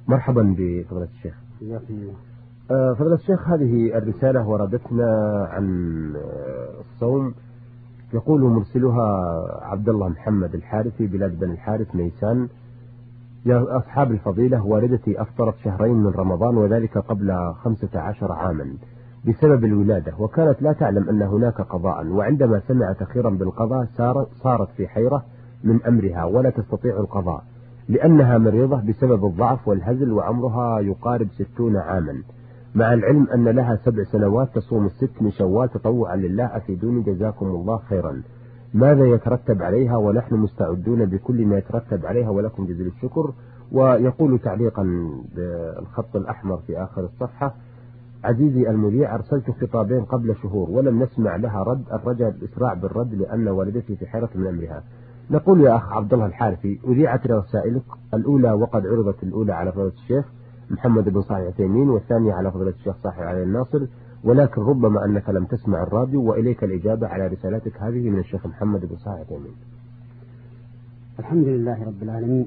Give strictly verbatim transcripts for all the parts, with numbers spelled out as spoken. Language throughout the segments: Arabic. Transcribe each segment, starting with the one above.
مرحبا بفضيلة الشيخ. فضيلة الشيخ، هذه الرسالة وردتنا عن الصوم. يقول مرسلها عبد الله محمد الحارثي، بلاد بن الحارث ميسان. يا أصحاب الفضيلة، والدتي أفطرت شهرين من رمضان، وذلك قبل خمسة عشر عاما بسبب الولادة، وكانت لا تعلم أن هناك قضاء، وعندما سمعت أخيرا بالقضاء صارت في حيرة من أمرها ولا تستطيع القضاء لأنها مريضة بسبب الضعف والهزل، وعمرها يقارب ستون عاما، مع العلم أن لها سبع سنوات تصوم الست من شوال تطوعا لله. أفيدوني جزاكم الله خيرا، ماذا يترتب عليها؟ ونحن مستعدون بكل ما يترتب عليها، ولكم جزيل الشكر. ويقول تعليقا بالخط الأحمر في آخر الصفحة: عزيزي المذيع، أرسلت خطابين قبل شهور ولم نسمع لها رد، الرجاء الإسراع بالرد لأن والدتي في حيرة من أمرها. نقول يا أخ عبد الله الحارثي، أذيعت رسائلك الأولى وقد عرضت الأولى على فضيلة الشيخ محمد بن صالح العثيمين، والثانية على فضيلة الشيخ صالح علي الناصر، ولكن ربما أنك لم تسمع الراديو، وإليك الإجابة على رسالتك هذه من الشيخ محمد بن صالح العثيمين. الحمد لله رب العالمين.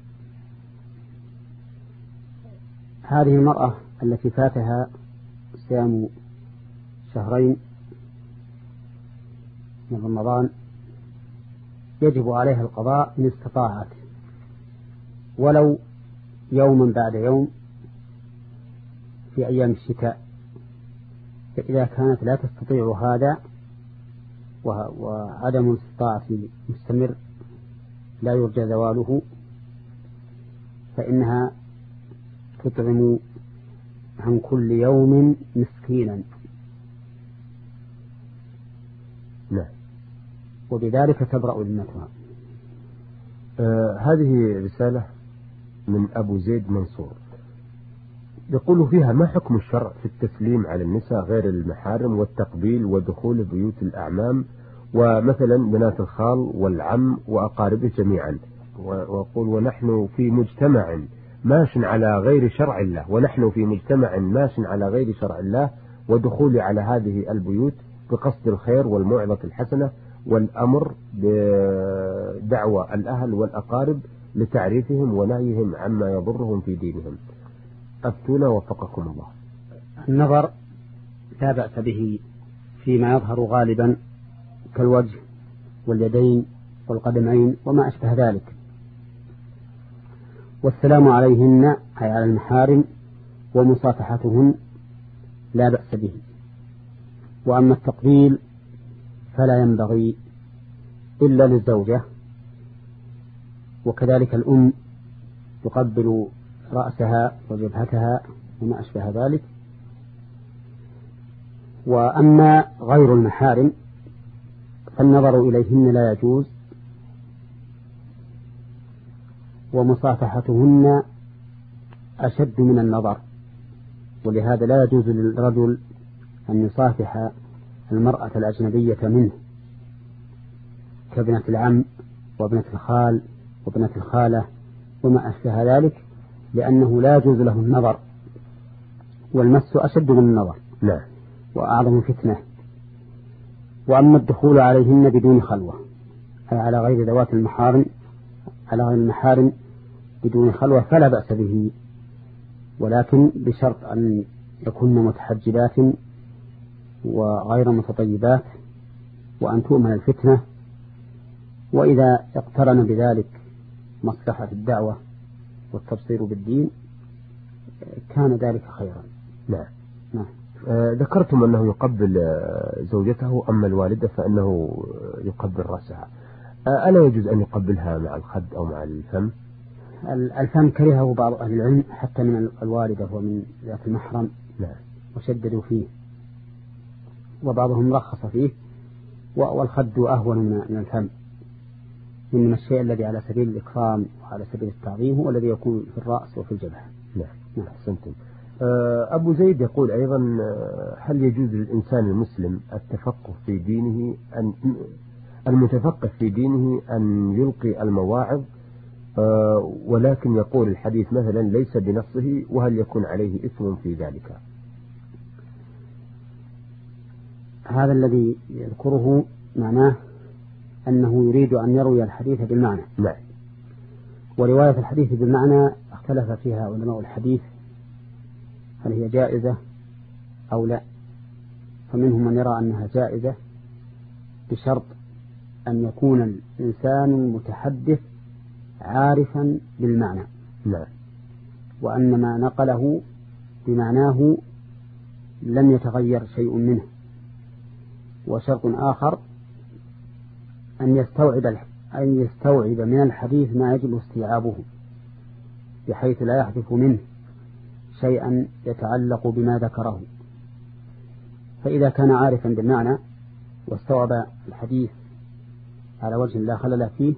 هذه المرأة التي فاتها صيام شهرين من رمضان يجب عليها القضاء إن استطاعت، ولو يوما بعد يوم في أيام الشتاء. فإذا كانت لا تستطيع هذا وعدم الاستطاعة مستمر لا يرجى زواله، فإنها تطعم عن كل يوم مسكينا. نعم. وبذلك تبرأ ذمتها. آه هذه رسالة من أبو زيد منصور، يقول فيها: ما حكم الشرع في التسليم على النساء غير المحارم والتقبيل ودخول بيوت الأعمام، ومثلا بنات الخال والعم وأقاربه جميعا؟ ويقول: ونحن في مجتمع ماش على غير شرع الله، ونحن في مجتمع ماش على غير شرع الله، ودخول على هذه البيوت بقصد الخير والموعظة الحسنة والأمر بدعوة الأهل والأقارب لتعريفهم ونهيهم عما يضرهم في دينهم. أفتونا وفقكم الله. النظر لا بأس به فيما يظهر غالبا كالوجه واليدين والقدمين وما أشبه ذلك، والسلام عليهن أي على المحارم ومصافحتهن لا بأس به. وأما التقبيل فلا ينبغي إلا للزوجة، وكذلك الأم تقبل رأسها وجبهتها وما أشبه ذلك. وأما غير المحارم فالنظر إليهن لا يجوز، ومصافحتهن أشد من النظر، ولهذا لا يجوز للرجل أن يصافح المرأة الأجنبية منه كابنة العم وابنة الخال وابنة الخالة وما أشبه ذلك، لأنه لا يجوز له النظر، والمس أشد من النظر لا. وأعظم فتنة. وأما الدخول عليهن بدون خلوة أي على غير ذوات المحارم على غير المحارم بدون خلوة فلا بأس به، ولكن بشرط أن يكون متحجبات وغير متطيبات، وأن تؤمن الفتنة، وإذا اقترن بذلك مصلحة الدعوة والتبصير بالدين كان ذلك خيرا. نعم. نعم. آه ذكرتم أنه يقبل زوجته، أما الوالدة فإنه يقبل رأسها. آه ألا يجوز أن يقبلها مع الخد أو مع الفم؟ الفم كرهه بعض أهل العلم حتى من الوالدة ومن ذات المحرم. نعم. وشددوا فيه، وبعضهم رخص فيه، والخد أهون من الفم، من الشيء الذي على سبيل الإكرام وعلى سبيل التعظيم هو الذي يكون في الرأس وفي الجبهة. نعم. أحسنتم. أبو زيد يقول أيضا: هل يجوز للإنسان المسلم التفقه في دينه أن المتفقه في دينه أن يلقي المواعظ، ولكن يقول الحديث مثلا ليس بنصه، وهل يكون عليه إثم في ذلك؟ هذا الذي يذكره معناه أنه يريد أن يروي الحديث بالمعنى. نعم. ورواية الحديث بالمعنى اختلف اختلف فيها علماء الحديث هل هي جائزة أو لا، فمنهم من يرى أنها جائزة بشرط أن يكون الإنسان المتحدث عارفا بالمعنى، نعم، وأن ما نقله بمعناه لم يتغير شيء منه. وشرط آخر أن يستوعب أن يستوعب من الحديث ما يجب استيعابه بحيث لا يحذف منه شيئا يتعلق بما ذكره. فإذا كان عارفا بالمعنى واستوعب الحديث على وجه لا خلل فيه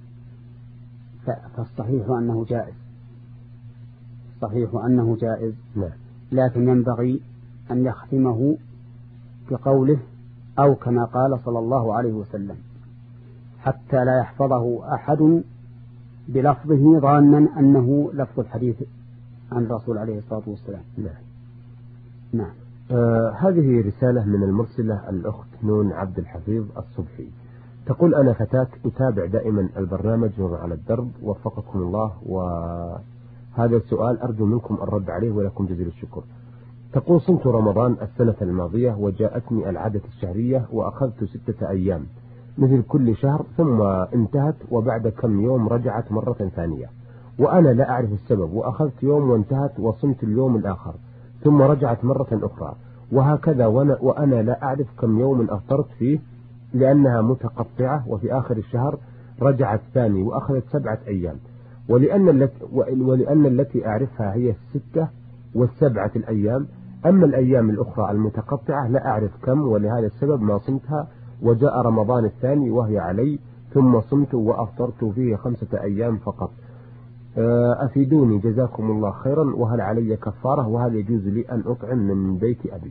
فالصحيح أنه جائز، صحيح أنه جائز، لكن ينبغي أن يختمه بقوله أو كما قال صلى الله عليه وسلم، حتى لا يحفظه أحد بلفظه ظانا أنه لفظ الحديث عن الرسول عليه الصلاة والسلام. نعم. نعم. آه هذه رسالة من المرسلة الأخت نون عبد الحفيظ الصبحي، تقول: أنا فتاة أتابع دائما البرنامج نور على الدرب، وفقكم الله، وهذا السؤال أرجو منكم الرد عليه ولكم جزيل الشكر. تقول: صمت رمضان السنة الماضية وجاءتني العادة الشهرية وأخذت ستة أيام مثل كل شهر، ثم انتهت وبعد كم يوم رجعت مرة ثانية وأنا لا أعرف السبب، وأخذت يوم وانتهت وصمت اليوم الآخر ثم رجعت مرة أخرى، وهكذا وأنا, وأنا لا أعرف كم يوم أفطرت فيه لأنها متقطعة، وفي آخر الشهر رجعت ثاني وأخذت سبعة أيام، ولأن التي, ولأن التي أعرفها هي الستة والسبعة الأيام، أما الأيام الأخرى المتقطعة لا أعرف كم، ولهذا السبب ما صمتها، وجاء رمضان الثاني وهي علي ثم صمت وأفطرت فيه خمسة أيام فقط، أفيدوني جزاكم الله خيرا، وهل علي كفارة، وهل يجوز لي أن أطعم من بيت أبي؟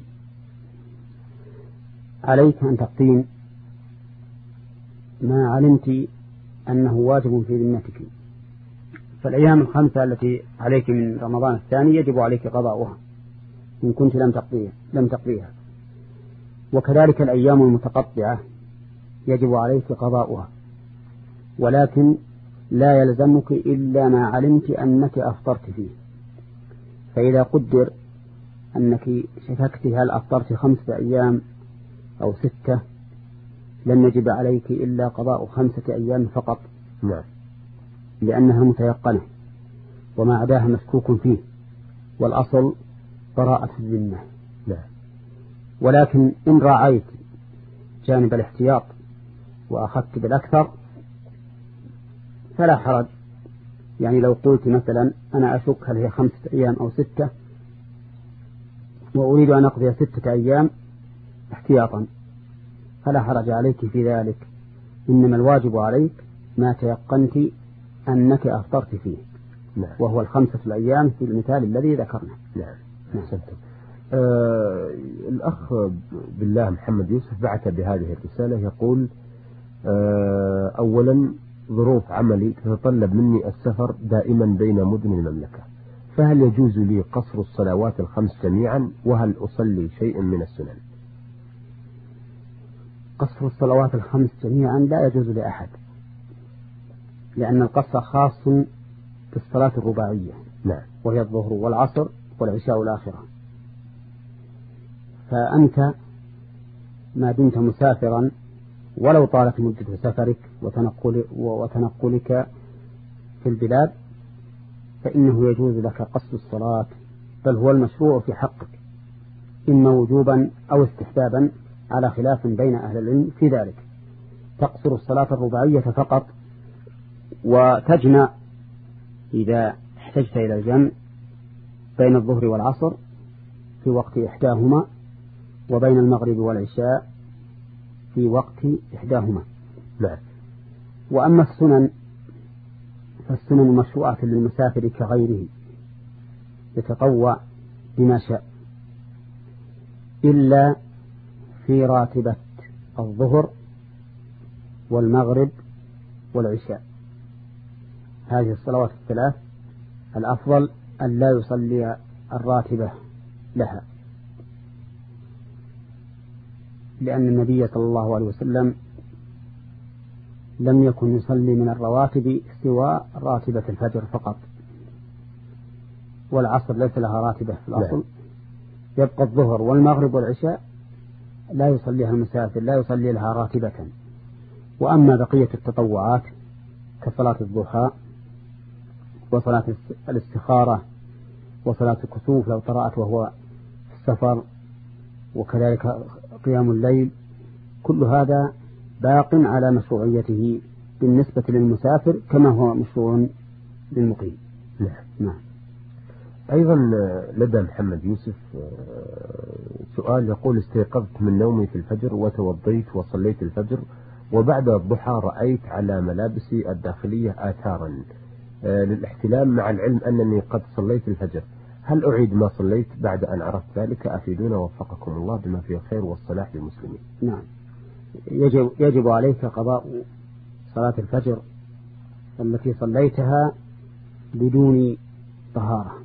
عليك أن تقيم ما علمت أنه واجب في ذمتك، فالأيام الخمسة التي عليك من رمضان الثاني يجب عليك قضاؤها إن كنت لم تقضيها لم تقضيها، وكذلك الأيام المتقطعة يجب عليك قضاؤها، ولكن لا يلزمك إلا ما علمت أنك أفطرت فيه. فإذا قدر أنك شككت هل أفطرت خمسة أيام أو ستة لم يجب عليك إلا قضاء خمسة أيام فقط، نعم، لأنها متيقنة وما عداها مشكوك فيه، والأصل براءة الذمة. نعم. ولكن إن راعيت جانب الاحتياط وأخذت بالأكثر فلا حرج، يعني لو قلت مثلا أنا أشك هل هي خمسة أيام أو ستة وأريد أن أقضي ستة أيام احتياطا فلا حرج عليك في ذلك، إنما الواجب عليك ما تيقنت أنك أفطرت فيه، نعم، وهو الخمسة الأيام في المثال الذي ذكرنا. نعم. نعم. آه الأخ بالله محمد يوسف بعث بهذه الرسالة يقول: آه أولا ظروف عملي تتطلب مني السفر دائما بين مدن المملكة، فهل يجوز لي قصر الصلوات الخمس جميعا، وهل أصلي شيء من السنن؟ قصر الصلوات الخمس جميعا لا يجوز لأحد، لأن القصر خاص بالصلاة الرباعية، نعم، وهي الظهر والعصر والعشاء الآخرة، فأنت ما دمت مسافرا ولو طالت مدة سفرك وتنقل وتنقلك في البلاد فإنه يجوز لك قصر الصلاة، بل هو المشروع في حقك إما وجوبا أو استحبابا على خلاف بين أهل العلم في ذلك. تقصر الصلاة الرباعية فقط، وتجمع إذا احتجت إلى الجمع بين الظهر والعصر في وقت إحداهما، وبين المغرب والعشاء في وقت إحداهما. نعم. وأما السنن فالسنن مشروعة للمسافر كغيره يتطوع بما شاء، إلا في راتبة الظهر والمغرب والعشاء، هذه الصلوات الثلاث الأفضل أن لا يصلي الراتبة لها، لأن النبي صلى الله عليه وسلم لم يكن يصلي من الرواتب سوى راتبة الفجر فقط، والعصر ليس لها راتبة في الأصل، يبقى الظهر والمغرب والعشاء لا يصليها المسافر، لا يصلي لها راتبة. وأما بقية التطوعات كصلاة الضحى وصلاة الاستخارة وصلاة الكسوف لو طرأت وهو في السفر، وكذلك قيام الليل، كل هذا باق على مشروعيته بالنسبة للمسافر كما هو مشروع للمقيم. نعم. نعم. أيضا لدى محمد يوسف سؤال يقول: استيقظت من نومي في الفجر وتوضيت وصليت الفجر، وبعد الضحى رأيت على ملابسي الداخلية آثارا للاحتلام، مع العلم أنني قد صليت الفجر، هل أعيد ما صليت بعد أن عرفت ذلك؟ أفيدونا وفقكم الله بما فيه الخير والصلاح للمسلمين. نعم. يجب, يجب عليك قضاء صلاة الفجر التي صليتها بدون طهارة،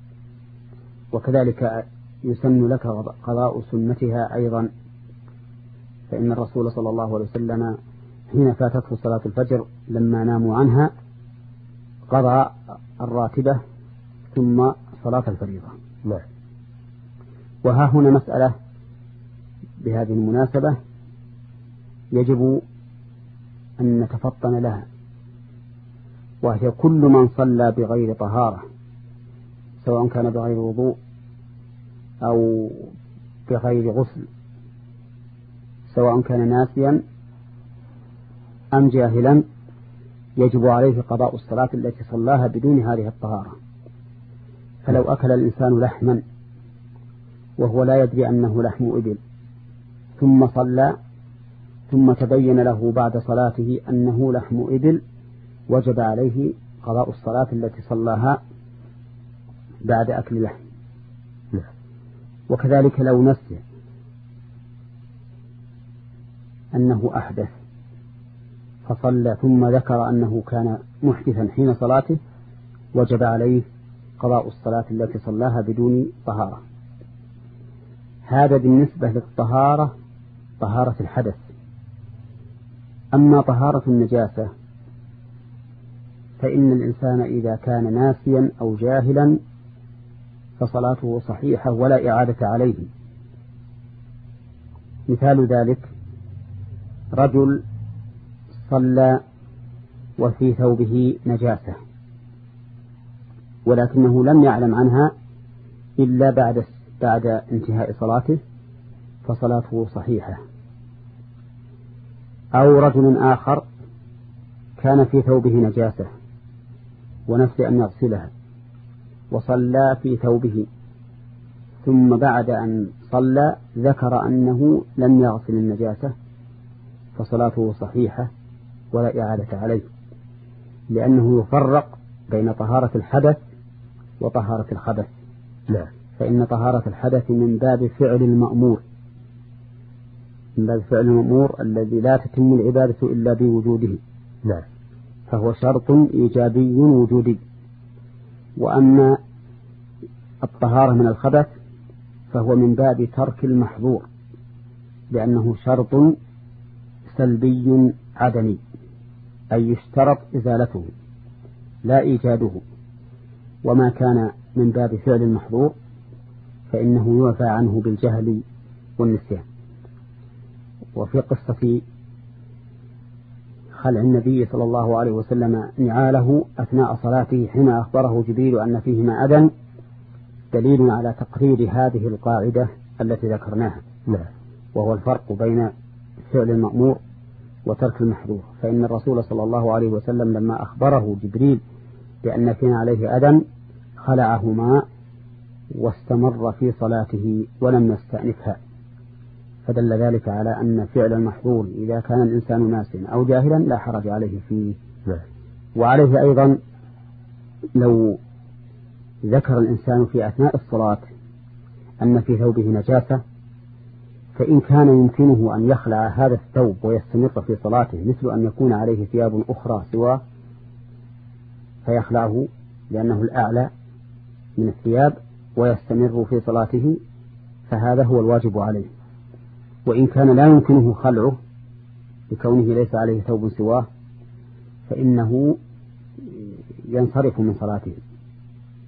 وكذلك يسن لك قضاء سنتها أيضا، فإن الرسول صلى الله عليه وسلم حين فاتته صلاة الفجر لما ناموا عنها قضى الراتبة ثم صلاة الفريضة. نعم. وها هنا مسألة بهذه المناسبة يجب أن نتفطن لها، وهي كل من صلى بغير طهارة، سواء كان بغير وضوء أو بغير غسل، سواء كان ناسيا أم جاهلا، يجب عليه قضاء الصلاة التي صلاها بدون هذه الطهارة. فلو أكل الإنسان لحما وهو لا يدري أنه لحم إبل ثم صلى ثم تبين له بعد صلاته أنه لحم إبل، وجب عليه قضاء الصلاة التي صلاها بعد أكل اللحم. وكذلك لو نسي أنه أحدث فصلى ثم ذكر أنه كان محدثا حين صلاته، وجب عليه قضاء الصلاة التي صلاها بدون طهارة. هذا بالنسبة للطهارة، طهارة الحدث. أما طهارة النجاسة فإن الإنسان إذا كان ناسيا أو جاهلا فصلاته صحيحة ولا إعادة عليه. مثال ذلك رجل صلى وفي ثوبه نجاسة ولكنه لم يعلم عنها إلا بعد بعد انتهاء صلاته، فصلاته صحيحة. أو رجل آخر كان في ثوبه نجاسة ونسي أن يغسلها وصلى في ثوبه، ثم بعد أن صلى ذكر أنه لم يغسل النجاسة، فصلاته صحيحة ولا إعادة عليه، لأنه يفرق بين طهارة الحدث وطهارة الخبث. لا. فإن طهارة الحدث من باب فعل المأمور، من باب فعل المأمور الذي لا تتم العبادة إلا بوجوده. نعم. فهو شرط إيجابي وجودي. وأما الطهارة من الخبث فهو من باب ترك المحظور، لأنه شرط سلبي عدمي، أي يشترط إزالته لا إيجاده. وما كان من باب فعل المحظور فإنه يوفى عنه بالجهل والنسيان. وفي قصة خلع النبي صلى الله عليه وسلم نعاله أثناء صلاته حين أخبره جبريل أن فيهما أذى دليل على تقرير هذه القاعدة التي ذكرناها. نعم. وهو الفرق بين فعل المأمور وترك المحظور. فإن الرسول صلى الله عليه وسلم لما أخبره جبريل بأن فينا عليه أذى خلعهما واستمر في صلاته ولم يستأنفها، فدل ذلك على أن فعل المحظور إذا كان الإنسان ناسيا أو جاهلا لا حرج عليه فيه. نعم. وعليه أيضا لو ذكر الإنسان في أثناء الصلاة أن في ثوبه نجاسة، فإن كان يمكنه أن يخلع هذا الثوب ويستمر في صلاته، مثل أن يكون عليه ثياب أخرى سواه فيخلعه لأنه الأعلى من الثياب ويستمر في صلاته، فهذا هو الواجب عليه. وإن كان لا يمكنه خلعه لكونه ليس عليه ثوب سواه فإنه ينصرف من صلاته.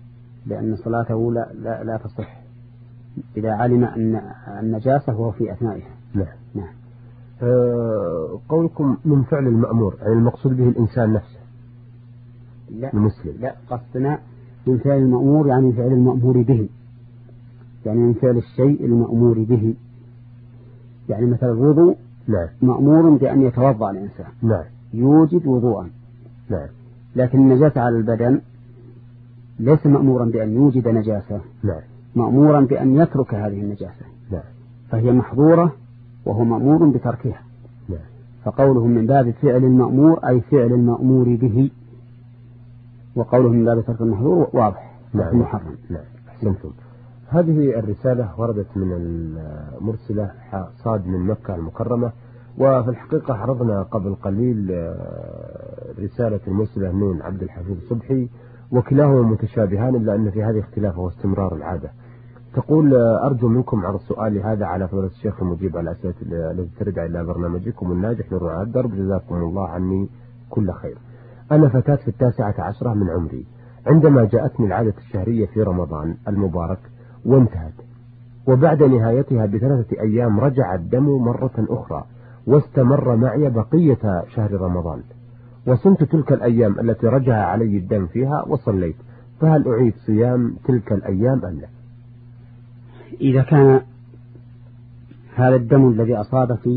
لأن صلاته لا, لا, لا تصح إذا علم أن النجاسة وهو في أثنائها. نعم. نعم. أه قولكم من فعل المأمور، يعني المقصود به الإنسان نفسه؟ لا المسلم. لا، قصدنا من فعل المأمور يعني من فعل المأمور به، يعني من فعل الشيء المأمور به، يعني مثل الوضوء. نعم. مأمور بأن يتوضأ الإنسان. نعم. يوجد وضوءا. نعم. لكن النجاسة على البدن ليس مأمورا بأن يوجد نجاسة. نعم. مأمورا بأن يترك هذه النجاسة. نعم. فهي محظورة وهو مأمور بتركها. نعم. فقولهم من باب فعل المأمور أي فعل المأمور به، وقولهم من باب ترك المحظور واضح. نعم. محرم. نعم. أحسنتم. هذه الرسالة وردت من المرسلة صاد من مكة المكرمة، وفي الحقيقة عرضنا قبل قليل رسالة المرسلة نون عبد الحفيظ صبحي، وكلاهما متشابهان إلا أن في هذه اختلاف واستمرار العادة. تقول: أرجو منكم عرض سؤالي هذا على فضيلة الشيخ المجيب على الأسئلة التي ترجع إلى برنامجكم الناجح نور على الدرب، جزاكم الله عني كل خير. أنا فتاة في التاسعة عشرة من عمري، عندما جاءتني العادة الشهرية في رمضان المبارك وانتهت، وبعد نهايتها بثلاثة أيام رجع الدم مرة أخرى واستمر معي بقية شهر رمضان، وصمت تلك الأيام التي رجع علي الدم فيها وصليت، فهل أعيد صيام تلك الأيام أم لا؟ إذا كان هذا الدم الذي أصابك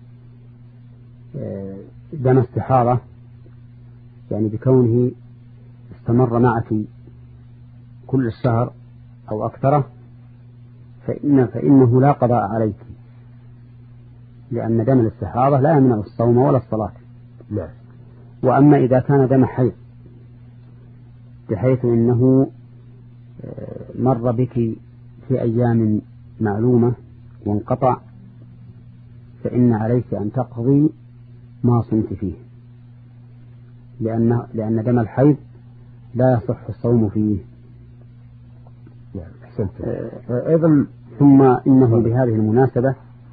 دم استحاضة، يعني بكونه استمر معك كل الشهر أو أكثره، فإن فإنه لا قضاء عليك، لأن دم الاستحاضة لا يمنع الصوم ولا الصلاة. نعم. وأما إذا كان دم حيض بحيث إنه مر بك في أيام معلومة وانقطع، فإن عليك أن تقضي ما صمت فيه، لأن لأن دم الحيض لا يصح الصوم فيه. نعم. أحسنت. أيضا ثم إنه بهذه المناسبة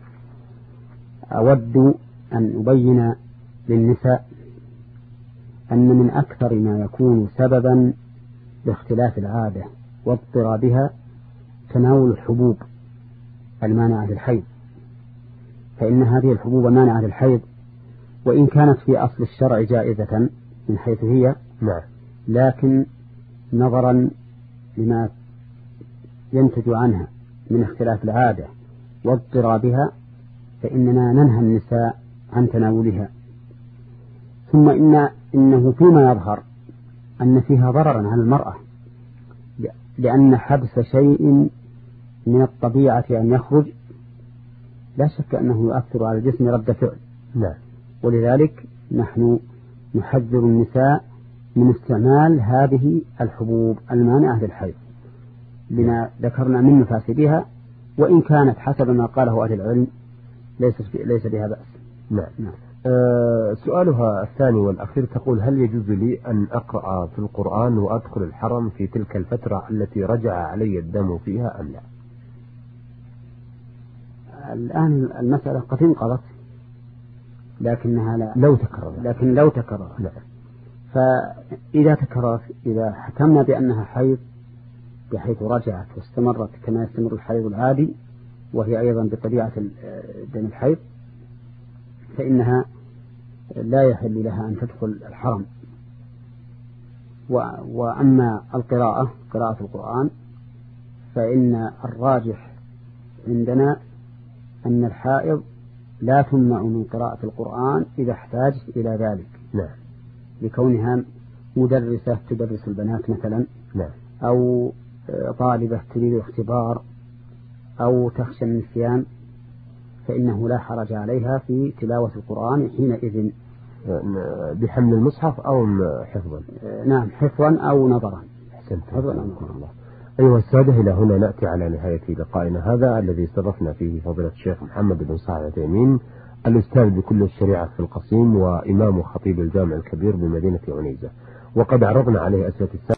أود أن أبين للنساء أن من أكثر ما يكون سببا لاختلاف العادة واضطرابها تناول الحبوب المانعة للحيض، فإن هذه الحبوب المانعة للحيض وإن كانت في أصل الشرع جائزة من حيث هي، نعم، لكن نظرا لما ينتج عنها من اختلاف العادة واضطرابها فإننا ننهى النساء عن تناولها. ثم إن إنه فيما يظهر أن فيها ضررا على المرأة، لأن حبس شيء من الطبيعة أن يخرج لا شك أنه يؤثر على الجسم رد فعل. نعم. ولذلك نحن نحذر النساء من استعمال هذه الحبوب المانعة للحيض لما ذكرنا من مفاسدها، وإن كانت حسب ما قاله أهل العلم ليس ليس بها بأس. نعم. نعم. أه سؤالها الثاني والأخير تقول: هل يجوز لي أن أقرأ في القرآن وأدخل الحرم في تلك الفترة التي رجع علي الدم فيها أم لا؟ الآن المسألة قد انقضت، لكنها لا لو تكررت لكن لو تكررت نعم. فإذا تكررت، إذا حكمنا بأنها حيض بحيث رجعت واستمرت كما يستمر الحيض العادي وهي أيضا بطبيعة دم الحيض، فإنها لا يحل لها أن تدخل الحرم. وأما القراءة قراءة القرآن فإن الراجح عندنا أن الحائض لا تمنع من قراءة القرآن إذا احتاجت إلى ذلك. نعم. لكونها مدرسة تدرس البنات مثلا، نعم، أو طالبة تريد الاختبار أو تخشى النسيان، فإنه لا حرج عليها في تلاوة القرآن حينئذ بحمل المصحف أو حفظا. نعم، حفظا أو نظرا. أحسنت. حفظا أو نظرا. أيها السادة، إلى هنا نأتي على نهاية لقائنا هذا الذي استضفنا فيه فضيلة الشيخ محمد بن صالح العثيمين، الأستاذ بكل الشريعة في القصيم وإمام خطيب الجامع الكبير بمدينة عنيزة، وقد عرضنا عليه أسئلة السادة